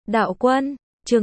Đạo quân, chương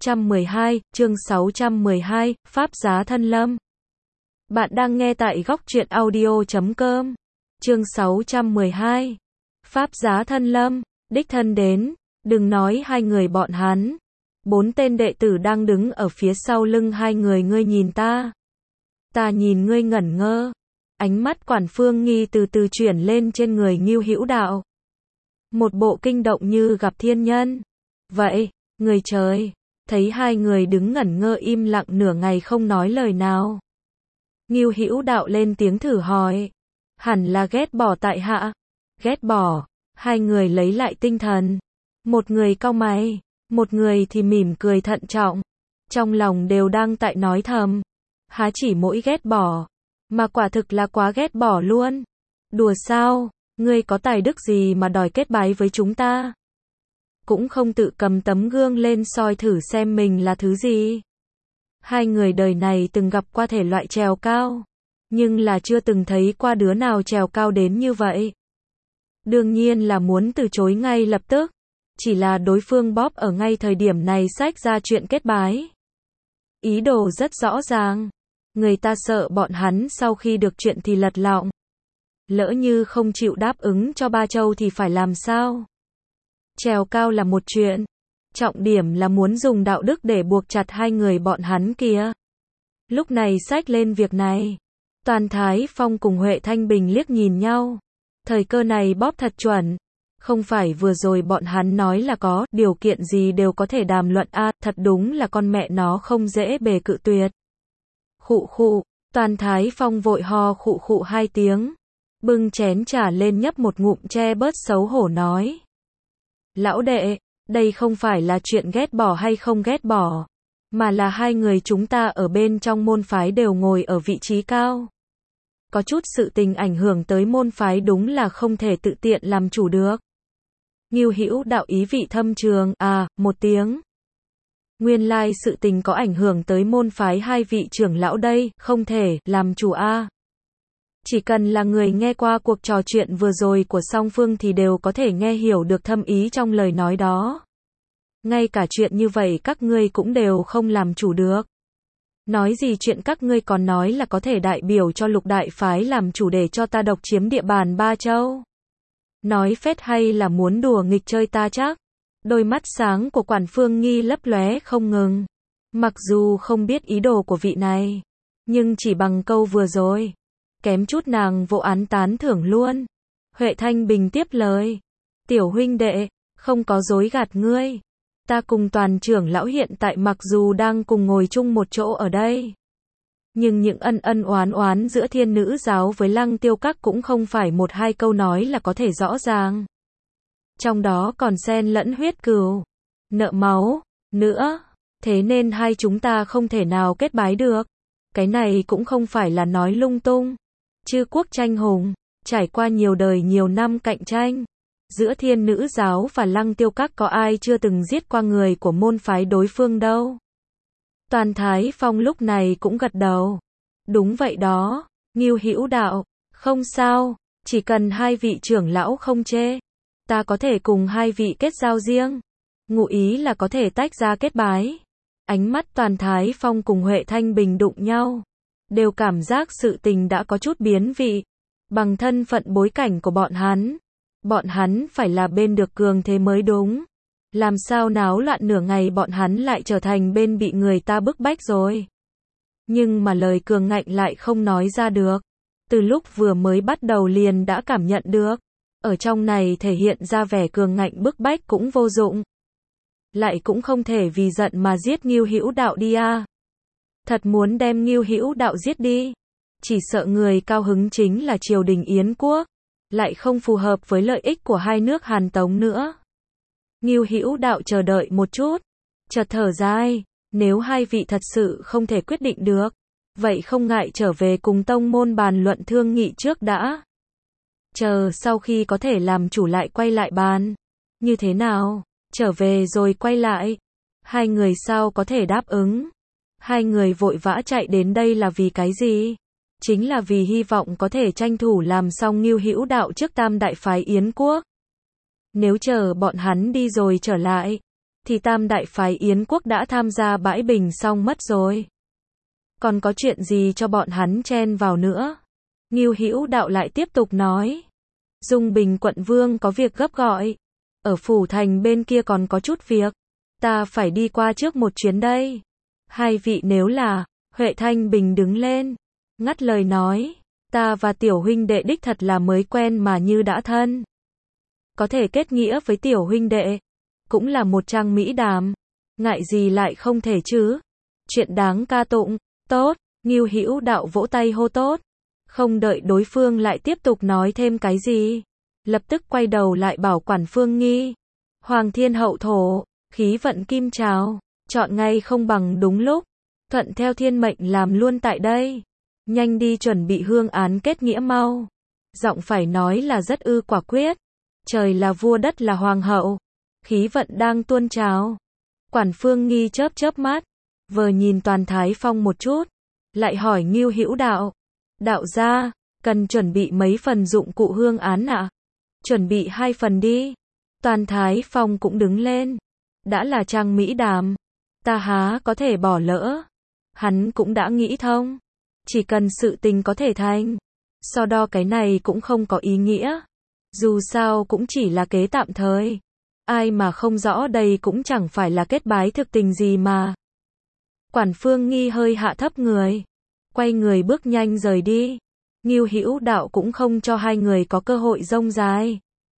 612, Pháp giá thân lâm. Bạn đang nghe tại góc truyện audio.com. Chương 612, Pháp giá thân lâm, đích thân đến, đừng nói hai người bọn hắn. 4 tên đệ tử đang đứng ở phía sau lưng hai người, ngươi nhìn ta. Ta nhìn ngươi ngẩn ngơ. Ánh mắt Quản Phương Nghi từ từ chuyển lên trên người Ngưu Hữu Đạo. Một bộ kinh động như gặp thiên nhân. Vậy, người trời, thấy hai người đứng ngẩn ngơ im lặng nửa ngày không nói lời nào. Ngưu Hữu Đạo lên tiếng thử hỏi. Hẳn là ghét bỏ tại hạ. Ghét bỏ, hai người lấy lại tinh thần. Một người cau mày, một người thì mỉm cười thận trọng. Trong lòng đều đang tại nói thầm. Há chỉ mỗi ghét bỏ, mà quả thực là quá ghét bỏ luôn. Đùa sao, ngươi có tài đức gì mà đòi kết bái với chúng ta? Cũng không tự cầm tấm gương lên soi thử xem mình là thứ gì. Hai người đời này từng gặp qua thể loại trèo cao, nhưng là chưa từng thấy qua đứa nào trèo cao đến như vậy. Đương nhiên là muốn từ chối ngay lập tức, chỉ là đối phương bóp ở ngay thời điểm này xách ra chuyện kết bái. Ý đồ rất rõ ràng, người ta sợ bọn hắn sau khi được chuyện thì lật lọng. Lỡ như không chịu đáp ứng cho Ba Châu thì phải làm sao? Trèo cao là một chuyện, trọng điểm là muốn dùng đạo đức để buộc chặt hai người bọn hắn kia. Lúc này xách lên việc này, Toàn Thái Phong cùng Huệ Thanh Bình liếc nhìn nhau. Thời cơ này bóp thật chuẩn. Không phải vừa rồi bọn hắn nói là có điều kiện gì đều có thể đàm luận thật đúng là con mẹ nó không dễ bề cự tuyệt. Khụ khụ, Toàn Thái Phong vội ho khụ khụ 2 tiếng. Bưng chén trà lên nhấp một ngụm che bớt xấu hổ nói. Lão đệ, đây không phải là chuyện ghét bỏ hay không ghét bỏ, mà là hai người chúng ta ở bên trong môn phái đều ngồi ở vị trí cao. Có chút sự tình ảnh hưởng tới môn phái đúng là không thể tự tiện làm chủ được. Ngưu Hữu Đạo ý vị thâm trường, một tiếng. Nguyên lai sự tình có ảnh hưởng tới môn phái hai vị trưởng lão đây, không thể làm chủ Chỉ cần là người nghe qua cuộc trò chuyện vừa rồi của song phương thì đều có thể nghe hiểu được thâm ý trong lời nói đó. Ngay cả chuyện như vậy các ngươi cũng đều không làm chủ được. Nói gì chuyện các ngươi còn nói là có thể đại biểu cho Lục đại phái làm chủ để cho ta độc chiếm địa bàn Ba Châu. Nói phết hay là muốn đùa nghịch chơi ta chắc? Đôi mắt sáng của Quản Phương Nghi lấp lóe không ngừng. Mặc dù không biết ý đồ của vị này, nhưng chỉ bằng câu vừa rồi, kém chút nàng vô án tán thưởng luôn. Huệ Thanh Bình tiếp lời. Tiểu huynh đệ, không có dối gạt ngươi. Ta cùng Toàn trưởng lão hiện tại mặc dù đang cùng ngồi chung một chỗ ở đây, nhưng những ân oán giữa Thiên Nữ giáo với Lăng Tiêu Các cũng không phải 1-2 câu nói là có thể rõ ràng. Trong đó còn xen lẫn huyết cừu, nợ máu, nữa. Thế nên hai chúng ta không thể nào kết bái được. Cái này cũng không phải là nói lung tung. Chư quốc tranh hùng, trải qua nhiều đời nhiều năm cạnh tranh. Giữa Thiên Nữ giáo và Lăng Tiêu Các có ai chưa từng giết qua người của môn phái đối phương đâu. Toàn Thái Phong lúc này cũng gật đầu. Đúng vậy đó, Ngưu Hữu Đạo, không sao, chỉ cần hai vị trưởng lão không chê, ta có thể cùng hai vị kết giao riêng. Ngụ ý là có thể tách ra kết bái. Ánh mắt Toàn Thái Phong cùng Huệ Thanh Bình đụng nhau, đều cảm giác sự tình đã có chút biến vị. Bằng thân phận bối cảnh của bọn hắn phải là bên được cường thế mới đúng. Làm sao náo loạn nửa ngày bọn hắn lại trở thành bên bị người ta bức bách rồi. Nhưng mà lời cường ngạnh lại không nói ra được. Từ lúc vừa mới bắt đầu liền đã cảm nhận được. Ở trong này thể hiện ra vẻ cường ngạnh bức bách cũng vô dụng. Lại cũng không thể vì giận mà giết Ngưu Hữu Đạo đi Thật muốn đem Ngưu Hữu Đạo giết đi. Chỉ sợ người cao hứng chính là triều đình Yến quốc. Lại không phù hợp với lợi ích của hai nước Hàn Tống nữa. Ngưu Hữu Đạo chờ đợi một chút, chợt thở dài, nếu hai vị thật sự không thể quyết định được, vậy không ngại trở về cùng tông môn bàn luận thương nghị trước đã. Chờ sau khi có thể làm chủ lại quay lại bàn. Như thế nào? Trở về rồi quay lại. Hai người sao có thể đáp ứng? Hai người vội vã chạy đến đây là vì cái gì? Chính là vì hy vọng có thể tranh thủ làm xong Ngưu Hữu Đạo trước Tam đại phái Yến quốc. Nếu chờ bọn hắn đi rồi trở lại, thì tam đại phái Yến quốc đã tham gia bãi bình xong mất rồi. Còn có chuyện gì cho bọn hắn chen vào nữa? Ngưu Hữu Đạo lại tiếp tục nói. Dung Bình quận vương có việc gấp gọi. Ở phủ thành bên kia còn có chút việc. Ta phải đi qua trước một chuyến đây. Hai vị nếu là, Huệ Thanh Bình đứng lên. Ngắt lời nói. Ta và tiểu huynh đệ đích thật là mới quen mà như đã thân. Có thể kết nghĩa với tiểu huynh đệ. Cũng là một trang mỹ đàm. Ngại gì lại không thể chứ. Chuyện đáng ca tụng. Tốt. Ngưu Hữu Đạo vỗ tay hô tốt. Không đợi đối phương lại tiếp tục nói thêm cái gì. Lập tức quay đầu lại bảo quản Phương Nghi. Hoàng thiên hậu thổ, khí vận kim trào, chọn ngay không bằng đúng lúc. Thuận theo thiên mệnh làm luôn tại đây. Nhanh đi chuẩn bị hương án kết nghĩa mau. Giọng phải nói là rất quả quyết. Trời là vua đất là hoàng hậu. Khí vận đang tuôn trào. Quản Phương Nghi chớp chớp mắt. Vờ nhìn Toàn Thái Phong một chút. Lại hỏi Ngưu Hữu Đạo. Đạo gia, cần chuẩn bị mấy phần dụng cụ hương án ạ? Chuẩn bị 2 phần đi. Toàn Thái Phong cũng đứng lên. Đã là trang mỹ đàm. Ta há có thể bỏ lỡ. Hắn cũng đã nghĩ thông. Chỉ cần sự tình có thể thành. So đo cái này cũng không có ý nghĩa. Dù sao cũng chỉ là kế tạm thời. Ai mà không rõ đây cũng chẳng phải là kết bái thực tình gì mà. Quản Phương Nghi hơi hạ thấp người. Quay người bước nhanh rời đi. Ngưu Hữu Đạo cũng không cho hai người có cơ hội rông dài.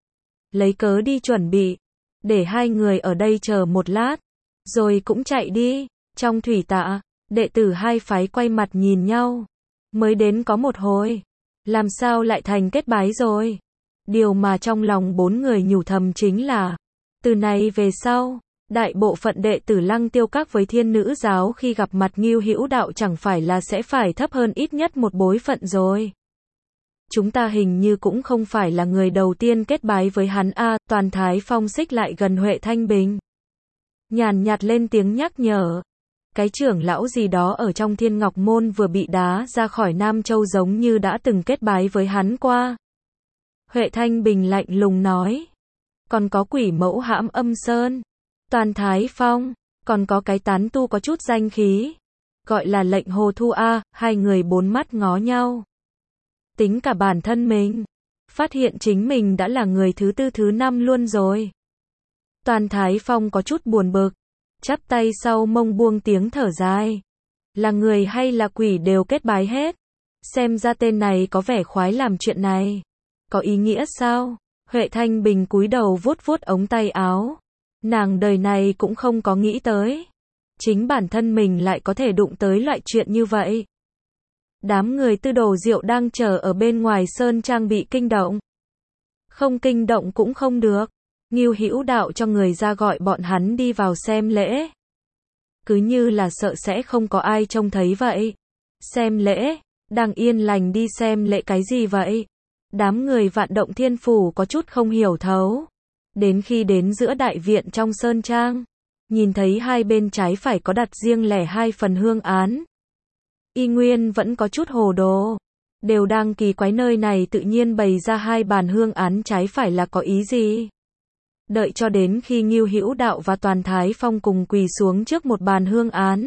Lấy cớ đi chuẩn bị. Để hai người ở đây chờ một lát. Rồi cũng chạy đi. Trong thủy tạ, đệ tử hai phái quay mặt nhìn nhau. Mới đến có một hồi. Làm sao lại thành kết bái rồi? Điều mà trong lòng 4 người nhủ thầm chính là. Từ này về sau. Đại bộ phận đệ tử Lăng Tiêu Các với Thiên Nữ giáo khi gặp mặt Ngưu Hữu Đạo chẳng phải là sẽ phải thấp hơn ít nhất một bối phận rồi. Chúng ta hình như cũng không phải là người đầu tiên kết bái với hắn a. Toàn Thái Phong xích lại gần Huệ Thanh Bình. Nhàn nhạt lên tiếng nhắc nhở. Cái trưởng lão gì đó ở trong Thiên Ngọc Môn vừa bị đá ra khỏi Nam Châu giống như đã từng kết bái với hắn qua. Huệ Thanh Bình lạnh lùng nói. Còn có quỷ mẫu hãm âm sơn. Toàn Thái Phong, còn có cái tán tu có chút danh khí. Gọi là Lệnh Hồ Thu a. Hai người bốn mắt ngó nhau. Tính cả bản thân mình. Phát hiện chính mình đã là người thứ 4 thứ 5 luôn rồi. Toàn Thái Phong có chút buồn bực. Chắp tay sau mông buông tiếng thở dài. Là người hay là quỷ đều kết bái hết. Xem ra tên này có vẻ khoái làm chuyện này. Có ý nghĩa sao? Huệ Thanh Bình cúi đầu vuốt vuốt ống tay áo. Nàng đời này cũng không có nghĩ tới. Chính bản thân mình lại có thể đụng tới loại chuyện như vậy. Đám người Tư Đồ Diệu đang chờ ở bên ngoài sơn trang bị kinh động. Không kinh động cũng không được. Ngưu Hữu Đạo cho người ra gọi bọn hắn đi vào xem lễ. Cứ như là sợ sẽ không có ai trông thấy vậy. Xem lễ, đang yên lành đi xem lễ cái gì vậy? Đám người Vạn Động Thiên Phủ có chút không hiểu thấu. Đến khi đến giữa đại viện trong sơn trang, nhìn thấy hai bên trái phải có đặt riêng lẻ 2 phần hương án. Y Nguyên vẫn có chút hồ đồ. Đều đang kỳ quái nơi này tự nhiên bày ra 2 bàn hương án trái phải là có ý gì. Đợi cho đến khi Ngưu Hữu Đạo và Toàn Thái Phong cùng quỳ xuống trước một bàn hương án.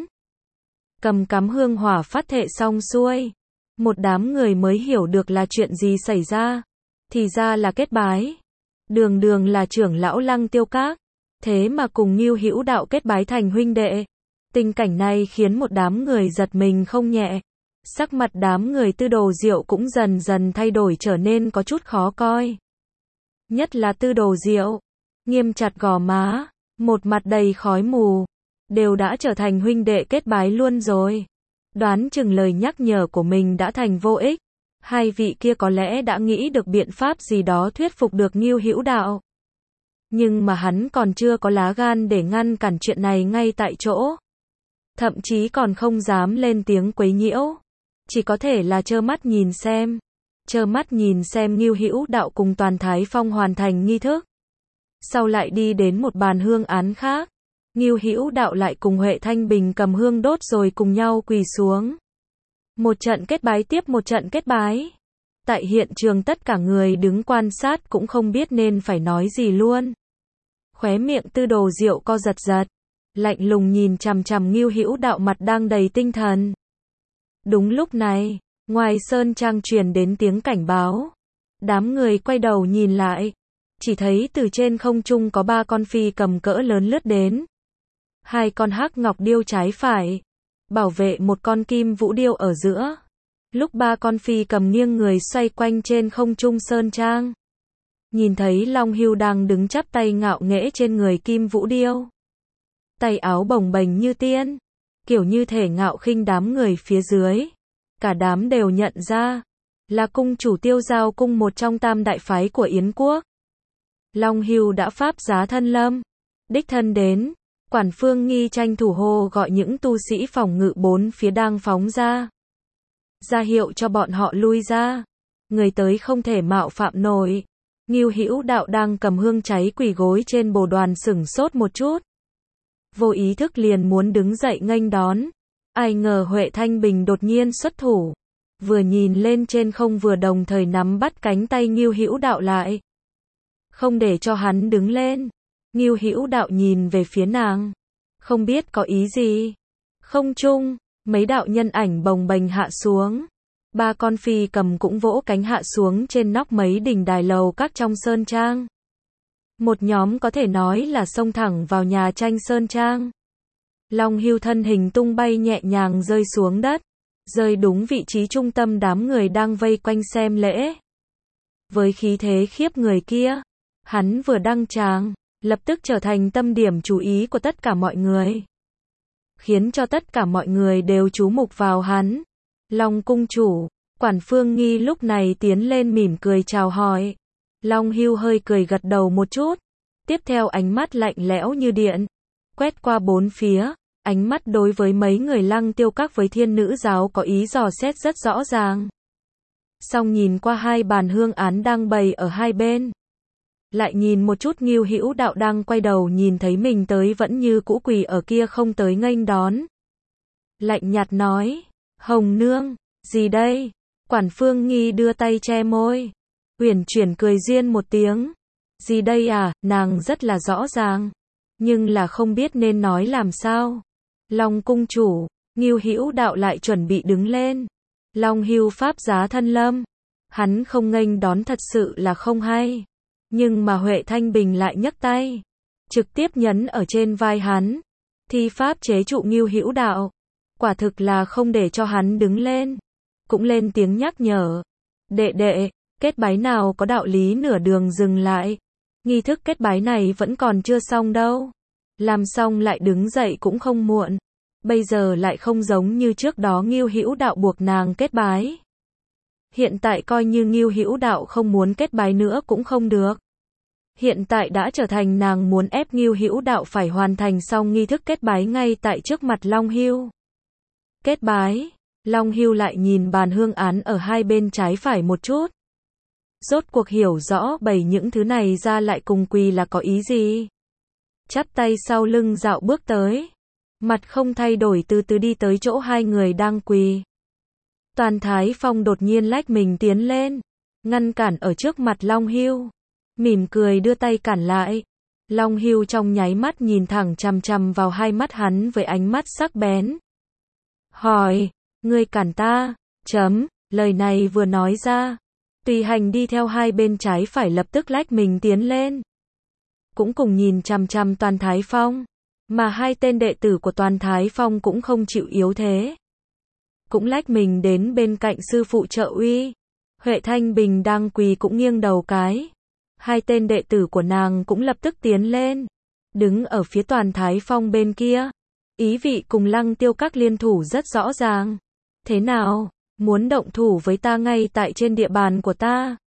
Cầm cắm hương hỏa phát thệ xong xuôi. Một đám người mới hiểu được là chuyện gì xảy ra. Thì ra là kết bái. Đường đường là trưởng lão Lăng Tiêu Các. Thế mà cùng Ngưu Hữu Đạo kết bái thành huynh đệ. Tình cảnh này khiến một đám người giật mình không nhẹ. Sắc mặt đám người Tư Đồ Diệu cũng dần dần thay đổi trở nên có chút khó coi. Nhất là Tư Đồ Diệu. Nghiêm chặt gò má. Một mặt đầy khói mù. Đều đã trở thành huynh đệ kết bái luôn rồi. Đoán chừng lời nhắc nhở của mình đã thành vô ích. Hai vị kia có lẽ đã nghĩ được biện pháp gì đó thuyết phục được Ngưu Hữu Đạo. Nhưng mà hắn còn chưa có lá gan để ngăn cản chuyện này ngay tại chỗ. Thậm chí còn không dám lên tiếng quấy nhiễu. Chỉ có thể là trơ mắt nhìn xem. Trơ mắt nhìn xem Ngưu Hữu Đạo cùng Toàn Thái Phong hoàn thành nghi thức. Sau lại đi đến một bàn hương án khác. Ngưu Hữu Đạo lại cùng Huệ Thanh Bình cầm hương đốt rồi cùng nhau quỳ xuống. Một trận kết bái tiếp một trận kết bái. Tại hiện trường tất cả người đứng quan sát cũng không biết nên phải nói gì luôn. Khóe miệng Tư Đồ Diệu co giật giật, lạnh lùng nhìn chằm chằm Ngưu Hữu Đạo mặt đang đầy tinh thần. Đúng lúc này, ngoài sơn trang truyền đến tiếng cảnh báo. Đám người quay đầu nhìn lại, chỉ thấy từ trên không trung có 3 con phi cầm cỡ lớn lướt đến. 2 con hắc ngọc điêu trái phải, bảo vệ một con kim vũ điêu ở giữa. Lúc 3 con phi cầm nghiêng người xoay quanh trên không trung sơn trang. Nhìn thấy Long Hưu đang đứng chắp tay ngạo nghễ trên người kim vũ điêu. Tay áo bồng bềnh như tiên, kiểu như thể ngạo khinh đám người phía dưới. Cả đám đều nhận ra, là cung chủ Tiêu Giao cung một trong tam đại phái của Yến quốc. Long Hưu đã pháp giá thân lâm, đích thân đến. Quản Phương Nghi tranh thủ hô gọi những tu sĩ phòng ngự 4 phía đang phóng ra. Ra hiệu cho bọn họ lui ra. Người tới không thể mạo phạm nổi. Ngưu Hữu Đạo đang cầm hương cháy quỳ gối trên bồ đoàn sửng sốt một chút. Vô ý thức liền muốn đứng dậy nghênh đón. Ai ngờ Huệ Thanh Bình đột nhiên xuất thủ. Vừa nhìn lên trên không vừa đồng thời nắm bắt cánh tay Ngưu Hữu Đạo lại. Không để cho hắn đứng lên. Ngưu Hữu Đạo nhìn về phía nàng. Không biết có ý gì. Không trung, mấy đạo nhân ảnh bồng bềnh hạ xuống. 3 con phi cầm cũng vỗ cánh hạ xuống trên nóc mấy đỉnh đài lầu các trong sơn trang. Một nhóm có thể nói là xông thẳng vào nhà tranh sơn trang. Long Hưu thân hình tung bay nhẹ nhàng rơi xuống đất. Rơi đúng vị trí trung tâm đám người đang vây quanh xem lễ. Với khí thế khiếp người kia, hắn vừa đăng tràng, lập tức trở thành tâm điểm chú ý của tất cả mọi người. Khiến cho tất cả mọi người đều chú mục vào hắn. Long cung chủ, Quản Phương Nghi lúc này tiến lên mỉm cười chào hỏi. Long Hưu hơi cười gật đầu một chút. Tiếp theo ánh mắt lạnh lẽo như điện. Quét qua 4 phía, ánh mắt đối với mấy người Lăng Tiêu Các với Thiên Nữ giáo có ý dò xét rất rõ ràng. Xong nhìn qua 2 bàn hương án đang bày ở hai bên. Lại nhìn một chút Ngưu Hữu Đạo đang quay đầu nhìn thấy mình tới vẫn như cũ quỳ ở kia không tới nghênh đón. Lạnh nhạt nói, Hồng Nương, gì đây? Quản Phương Nghi đưa tay che môi. Uyển chuyển cười duyên một tiếng. Gì đây à, nàng rất là rõ ràng. Nhưng là không biết nên nói làm sao. Long cung chủ, Ngưu Hữu Đạo lại chuẩn bị đứng lên. Long Hưu pháp giá thân lâm. Hắn không nghênh đón thật sự là không hay. Nhưng mà Huệ Thanh Bình lại nhấc tay. Trực tiếp nhấn ở trên vai hắn. Thi pháp chế trụ Ngưu Hữu Đạo. Quả thực là không để cho hắn đứng lên. Cũng lên tiếng nhắc nhở. Đệ đệ, kết bái nào có đạo lý nửa đường dừng lại. Nghi thức kết bái này vẫn còn chưa xong đâu. Làm xong lại đứng dậy cũng không muộn. Bây giờ lại không giống như trước đó Ngưu Hữu Đạo buộc nàng kết bái. Hiện tại coi như Ngưu Hữu Đạo không muốn kết bái nữa cũng không được. Hiện tại đã trở thành nàng muốn ép Ngưu Hữu Đạo phải hoàn thành xong nghi thức kết bái ngay tại trước mặt Long Hưu. Kết bái, Long Hưu lại nhìn bàn hương án ở hai bên trái phải một chút. Rốt cuộc hiểu rõ bày những thứ này ra lại cùng quỳ là có ý gì. Chắp tay sau lưng dạo bước tới. Mặt không thay đổi từ từ đi tới chỗ hai người đang quỳ. Toàn Thái Phong đột nhiên lách mình tiến lên. Ngăn cản ở trước mặt Long Hưu. Mỉm cười đưa tay cản lại. Long Hưu trong nháy mắt nhìn thẳng chằm chằm vào hai mắt hắn với ánh mắt sắc bén. Hỏi, ngươi cản ta, lời này vừa nói ra. Tùy Hành đi theo hai bên trái phải lập tức lách mình tiến lên. Cũng cùng nhìn chằm chằm Toàn Thái Phong. Mà hai tên đệ tử của Toàn Thái Phong cũng không chịu yếu thế. Cũng lách mình đến bên cạnh sư phụ trợ uy. Huệ Thanh Bình đang quỳ cũng nghiêng đầu cái. Hai tên đệ tử của nàng cũng lập tức tiến lên. Đứng ở phía Toàn Thái Phong bên kia. Ý vị cùng Lăng Tiêu Các liên thủ rất rõ ràng. Thế nào? Muốn động thủ với ta ngay tại trên địa bàn của ta?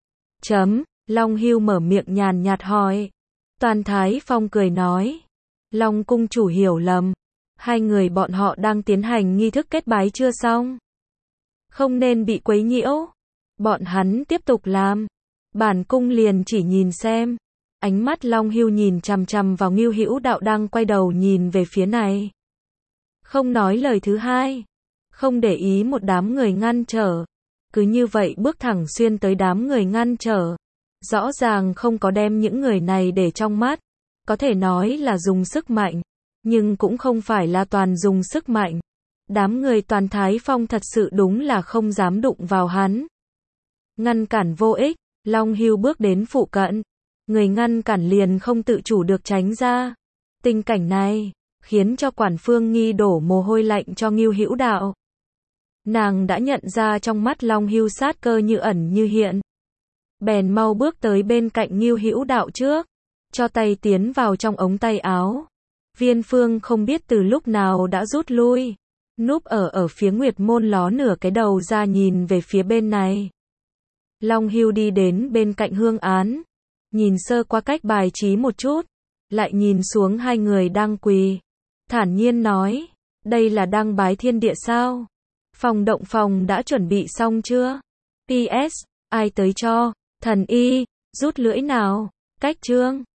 Long Hưu mở miệng nhàn nhạt hỏi. Toàn Thái Phong cười nói. Long cung chủ hiểu lầm. Hai người bọn họ đang tiến hành nghi thức kết bái chưa xong. Không nên bị quấy nhiễu. Bọn hắn tiếp tục làm. Bản cung liền chỉ nhìn xem. Ánh mắt Long Hưu nhìn chằm chằm vào Ngưu Hữu Đạo đang quay đầu nhìn về phía này. Không nói lời thứ hai. Không để ý một đám người ngăn trở. Cứ như vậy bước thẳng xuyên tới đám người ngăn trở. Rõ ràng không có đem những người này để trong mắt. có thể nói là dùng sức mạnh, nhưng cũng không phải là toàn dùng sức mạnh. Đám người Toàn Thái Phong thật sự đúng là không dám đụng vào hắn. Ngăn cản vô ích, Long Hưu bước đến phụ cận. Người ngăn cản liền không tự chủ được tránh ra. Tình cảnh này khiến cho Quản Phương Nghi đổ mồ hôi lạnh cho Ngưu Hữu Đạo. Nàng đã nhận ra trong mắt Long Hưu sát cơ như ẩn như hiện. Bèn mau bước tới bên cạnh Ngưu Hữu Đạo trước, cho tay tiến vào trong ống tay áo. Viên Phương không biết từ lúc nào đã rút lui, núp ở phía Nguyệt Môn ló nửa cái đầu ra nhìn về phía bên này. Long Hưu đi đến bên cạnh Hương Án, nhìn sơ qua cách bài trí một chút, lại nhìn xuống hai người đang quỳ, thản nhiên nói, đây là đang bái thiên địa sao? Phòng động phòng đã chuẩn bị xong chưa? PS, ai tới cho? Thần y, rút lưỡi nào? Cách chương